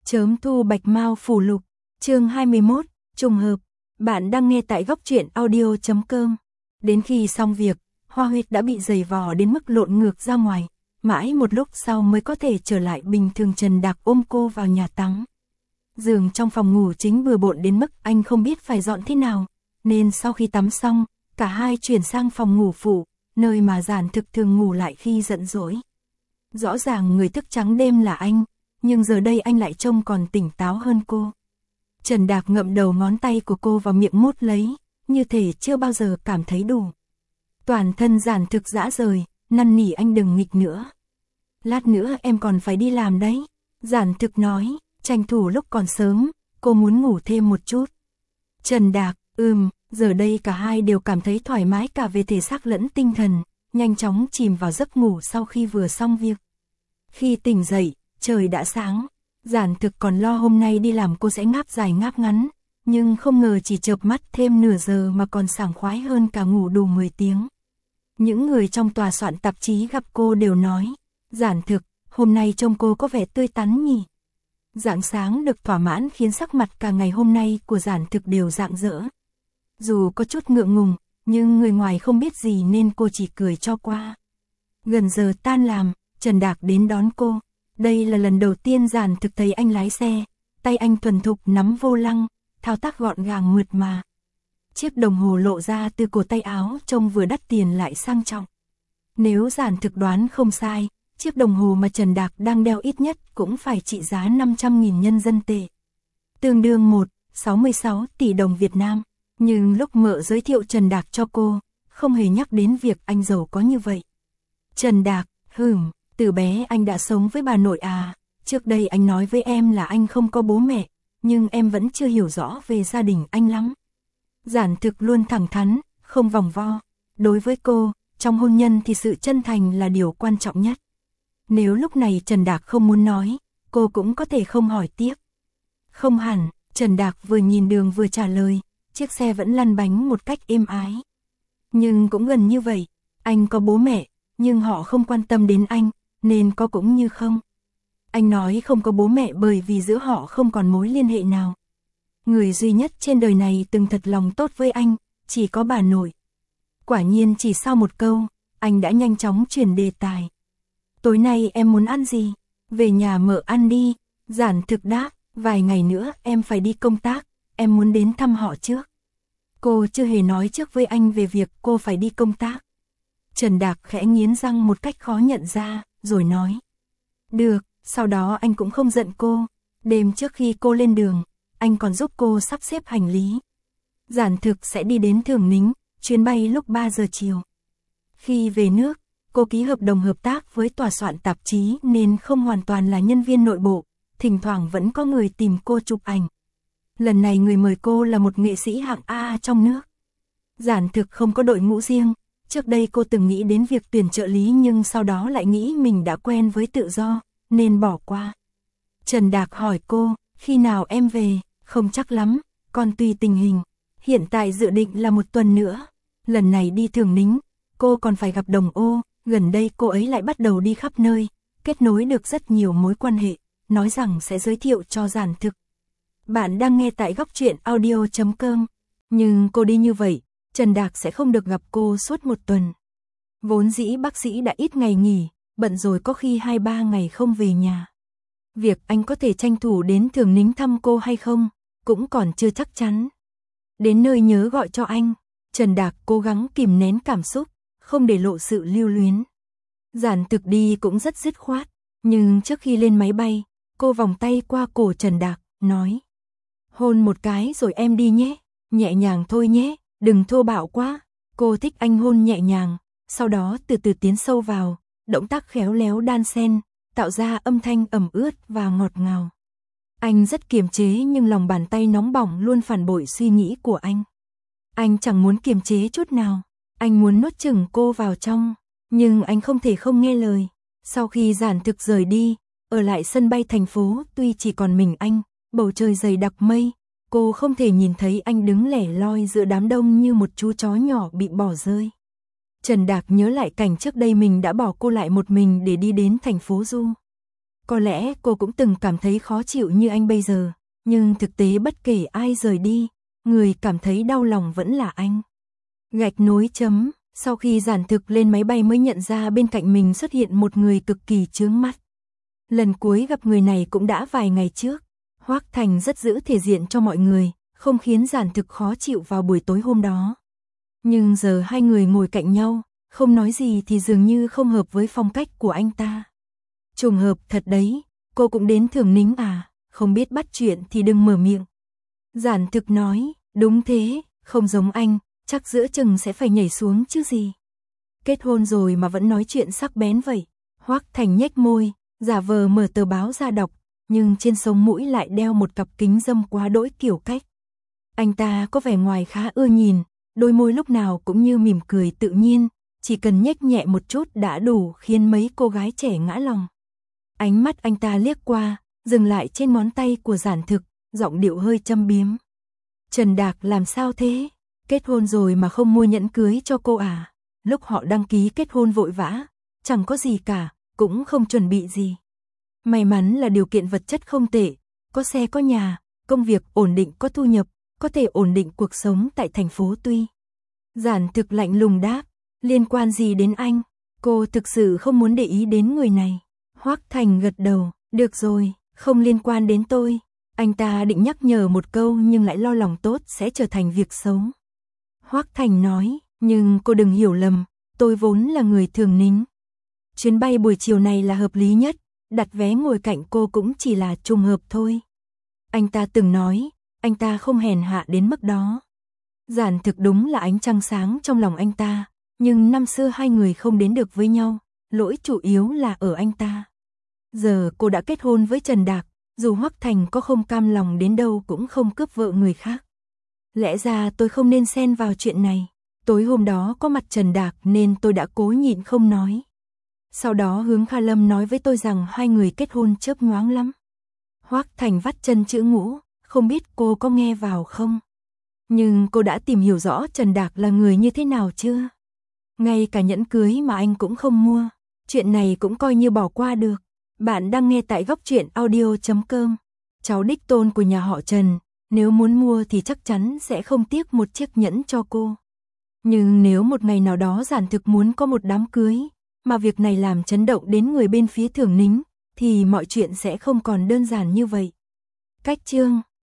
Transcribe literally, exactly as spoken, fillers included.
Chớm thu bạch mao phủ lục, chương hai mươi mốt, trùng hợp, bạn đang nghe tại góc truyện audio chấm com. Đến khi xong việc, Hoa Huyết đã bị giày vò đến mức lộn ngược ra ngoài, mãi một lúc sau mới có thể trở lại bình thường. Trần Đạc ôm cô vào nhà tắm. Giường trong phòng ngủ chính bừa bộn đến mức anh không biết phải dọn thế nào, nên sau khi tắm xong, cả hai chuyển sang phòng ngủ phụ, nơi mà Giản Thực thường ngủ lại khi giận dỗi. Rõ ràng người thức trắng đêm là anh, nhưng giờ đây anh lại trông còn tỉnh táo hơn cô. Trần Đạc ngậm đầu ngón tay của cô vào miệng mút lấy, như thể chưa bao giờ cảm thấy đủ. Toàn thân Giản Thực rã rời, năn nỉ anh đừng nghịch nữa. Lát nữa em còn phải đi làm đấy. Giản Thực nói, tranh thủ lúc còn sớm, cô muốn ngủ thêm một chút. Trần Đạc, ừm, giờ đây cả hai đều cảm thấy thoải mái cả về thể xác lẫn tinh thần, nhanh chóng chìm vào giấc ngủ sau khi vừa xong việc. Khi tỉnh dậy, trời đã sáng. Giản Thực còn lo hôm nay đi làm cô sẽ ngáp dài ngáp ngắn, nhưng không ngờ chỉ chợp mắt thêm nửa giờ mà còn sảng khoái hơn cả ngủ đủ mười tiếng. Những người trong tòa soạn tạp chí gặp cô đều nói, Giản Thực, hôm nay trông cô có vẻ tươi tắn nhỉ. Rạng sáng được thỏa mãn khiến sắc mặt cả ngày hôm nay của Giản Thực đều rạng rỡ. Dù có chút ngượng ngùng, nhưng người ngoài không biết gì nên cô chỉ cười cho qua. Gần giờ tan làm, Trần Đạc đến đón cô. Đây là lần đầu tiên Giản Thực thấy anh lái xe, tay anh thuần thục nắm vô lăng, thao tác gọn gàng mượt mà. Chiếc đồng hồ lộ ra từ cổ tay áo trông vừa đắt tiền lại sang trọng. Nếu Giản Thực đoán không sai, chiếc đồng hồ mà Trần Đạc đang đeo ít nhất cũng phải trị giá năm trăm nghìn nhân dân tệ. Tương đương một phẩy sáu mươi sáu tỷ đồng Việt Nam. Nhưng lúc mợ giới thiệu Trần Đạc cho cô, không hề nhắc đến việc anh giàu có như vậy. Trần Đạc, hừm, từ bé anh đã sống với bà nội à, trước đây anh nói với em là anh không có bố mẹ, nhưng em vẫn chưa hiểu rõ về gia đình anh lắm. Giản Thực luôn thẳng thắn, không vòng vo. Đối với cô, trong hôn nhân thì sự chân thành là điều quan trọng nhất. Nếu lúc này Trần Đạc không muốn nói, cô cũng có thể không hỏi tiếp. Không hẳn, Trần Đạc vừa nhìn đường vừa trả lời, chiếc xe vẫn lăn bánh một cách êm ái. Nhưng cũng gần như vậy, anh có bố mẹ, nhưng họ không quan tâm đến anh, nên có cũng như không. Anh nói không có bố mẹ bởi vì giữa họ không còn mối liên hệ nào. Người duy nhất trên đời này từng thật lòng tốt với anh, chỉ có bà nội. Quả nhiên chỉ sau một câu, anh đã nhanh chóng chuyển đề tài. Tối nay em muốn ăn gì? Về nhà mợ ăn đi. Giản Thực đáp, vài ngày nữa em phải đi công tác, em muốn đến thăm họ trước. Cô chưa hề nói trước với anh về việc cô phải đi công tác. Trần Đạc khẽ nghiến răng một cách khó nhận ra, rồi nói. Được, sau đó anh cũng không giận cô. Đêm trước khi cô lên đường, anh còn giúp cô sắp xếp hành lý. Giản Thực sẽ đi đến Thường Nính, chuyến bay lúc ba giờ chiều. Khi về nước, cô ký hợp đồng hợp tác với tòa soạn tạp chí nên không hoàn toàn là nhân viên nội bộ, thỉnh thoảng vẫn có người tìm cô chụp ảnh. Lần này người mời cô là một nghệ sĩ hạng A trong nước. Giản Thực không có đội ngũ riêng, trước đây cô từng nghĩ đến việc tuyển trợ lý nhưng sau đó lại nghĩ mình đã quen với tự do, nên bỏ qua. Trần Đạc hỏi cô, khi nào em về? Không chắc lắm, còn tùy tình hình. Hiện tại dự định là một tuần nữa. Lần này đi Thường Nính, cô còn phải gặp Đồng Ô, gần đây cô ấy lại bắt đầu đi khắp nơi, kết nối được rất nhiều mối quan hệ, nói rằng sẽ giới thiệu cho Giản Thực. Bạn đang nghe tại góc truyện audio chấm com, nhưng cô đi như vậy, Trần Đạc sẽ không được gặp cô suốt một tuần. Vốn dĩ bác sĩ đã ít ngày nghỉ, bận rồi có khi hai ba ngày không về nhà. Việc anh có thể tranh thủ đến Thường Nính thăm cô hay không, cũng còn chưa chắc chắn. Đến nơi nhớ gọi cho anh, Trần Đạc cố gắng kìm nén cảm xúc, không để lộ sự lưu luyến. Giản Thực đi cũng rất dứt khoát, nhưng trước khi lên máy bay, cô vòng tay qua cổ Trần Đạc, nói. Hôn một cái rồi em đi nhé, nhẹ nhàng thôi nhé, đừng thô bạo quá. Cô thích anh hôn nhẹ nhàng, sau đó từ từ tiến sâu vào, động tác khéo léo đan xen, tạo ra âm thanh ẩm ướt và ngọt ngào. Anh rất kiềm chế nhưng lòng bàn tay nóng bỏng luôn phản bội suy nghĩ của anh. Anh chẳng muốn kiềm chế chút nào, anh muốn nuốt chửng cô vào trong, nhưng anh không thể không nghe lời. Sau khi Giản Thực rời đi, ở lại sân bay thành phố tuy chỉ còn mình anh, bầu trời dày đặc mây, cô không thể nhìn thấy anh đứng lẻ loi giữa đám đông như một chú chó nhỏ bị bỏ rơi. Trần Đạc nhớ lại cảnh trước đây mình đã bỏ cô lại một mình để đi đến thành phố Du. Có lẽ cô cũng từng cảm thấy khó chịu như anh bây giờ, nhưng thực tế bất kể ai rời đi, người cảm thấy đau lòng vẫn là anh. Gạch nối chấm, sau khi Giản Thực lên máy bay mới nhận ra bên cạnh mình xuất hiện một người cực kỳ chướng mắt. Lần cuối gặp người này cũng đã vài ngày trước. Hoắc Thành rất giữ thể diện cho mọi người, không khiến Giản Thực khó chịu vào buổi tối hôm đó. Nhưng giờ hai người ngồi cạnh nhau, không nói gì thì dường như không hợp với phong cách của anh ta. Trùng hợp thật đấy, cô cũng đến Thường Nính à, không biết bắt chuyện thì đừng mở miệng. Giản Thực nói, đúng thế, không giống anh, chắc giữa chừng sẽ phải nhảy xuống chứ gì. Kết hôn rồi mà vẫn nói chuyện sắc bén vậy. Hoắc Thành nhếch môi, giả vờ mở tờ báo ra đọc, nhưng trên sống mũi lại đeo một cặp kính râm quá đỗi kiểu cách. Anh ta có vẻ ngoài khá ưa nhìn, đôi môi lúc nào cũng như mỉm cười tự nhiên, chỉ cần nhếch nhẹ một chút đã đủ khiến mấy cô gái trẻ ngã lòng. Ánh mắt anh ta liếc qua, dừng lại trên ngón tay của Giản Thực, giọng điệu hơi châm biếm. Trần Đạc làm sao thế? Kết hôn rồi mà không mua nhẫn cưới cho cô à? Lúc họ đăng ký kết hôn vội vã, chẳng có gì cả, cũng không chuẩn bị gì. May mắn là điều kiện vật chất không tệ, có xe có nhà, công việc ổn định có thu nhập, có thể ổn định cuộc sống tại thành phố Tuy. Giản Thực lạnh lùng đáp, liên quan gì đến anh? Cô thực sự không muốn để ý đến người này. Hoắc Thành gật đầu, được rồi, không liên quan đến tôi. Anh ta định nhắc nhở một câu nhưng lại lo lòng tốt sẽ trở thành việc xấu. Hoắc Thành nói, nhưng cô đừng hiểu lầm, tôi vốn là người Thường Nính. Chuyến bay buổi chiều này là hợp lý nhất, đặt vé ngồi cạnh cô cũng chỉ là trùng hợp thôi. Anh ta từng nói, anh ta không hèn hạ đến mức đó. Giản Thực đúng là ánh trăng sáng trong lòng anh ta, nhưng năm xưa hai người không đến được với nhau, lỗi chủ yếu là ở anh ta. Giờ cô đã kết hôn với Trần Đạc, dù Hoắc Thành có không cam lòng đến đâu cũng không cướp vợ người khác. Lẽ ra tôi không nên xen vào chuyện này. Tối hôm đó có mặt Trần Đạc nên tôi đã cố nhịn không nói. Sau đó Hướng Kha Lâm nói với tôi rằng hai người kết hôn chớp nhoáng lắm. Hoắc Thành vắt chân chữ ngũ, không biết cô có nghe vào không? Nhưng cô đã tìm hiểu rõ Trần Đạc là người như thế nào chưa? Ngay cả nhẫn cưới mà anh cũng không mua. Chuyện này cũng coi như bỏ qua được. Bạn đang nghe tại góc truyện audio chấm com. Cháu đích tôn của nhà họ Trần, nếu muốn mua thì chắc chắn sẽ không tiếc một chiếc nhẫn cho cô. Nhưng nếu một ngày nào đó Giản Thực muốn có một đám cưới, mà việc này làm chấn động đến người bên phía Thường Nính, thì mọi chuyện sẽ không còn đơn giản như vậy. Cách chương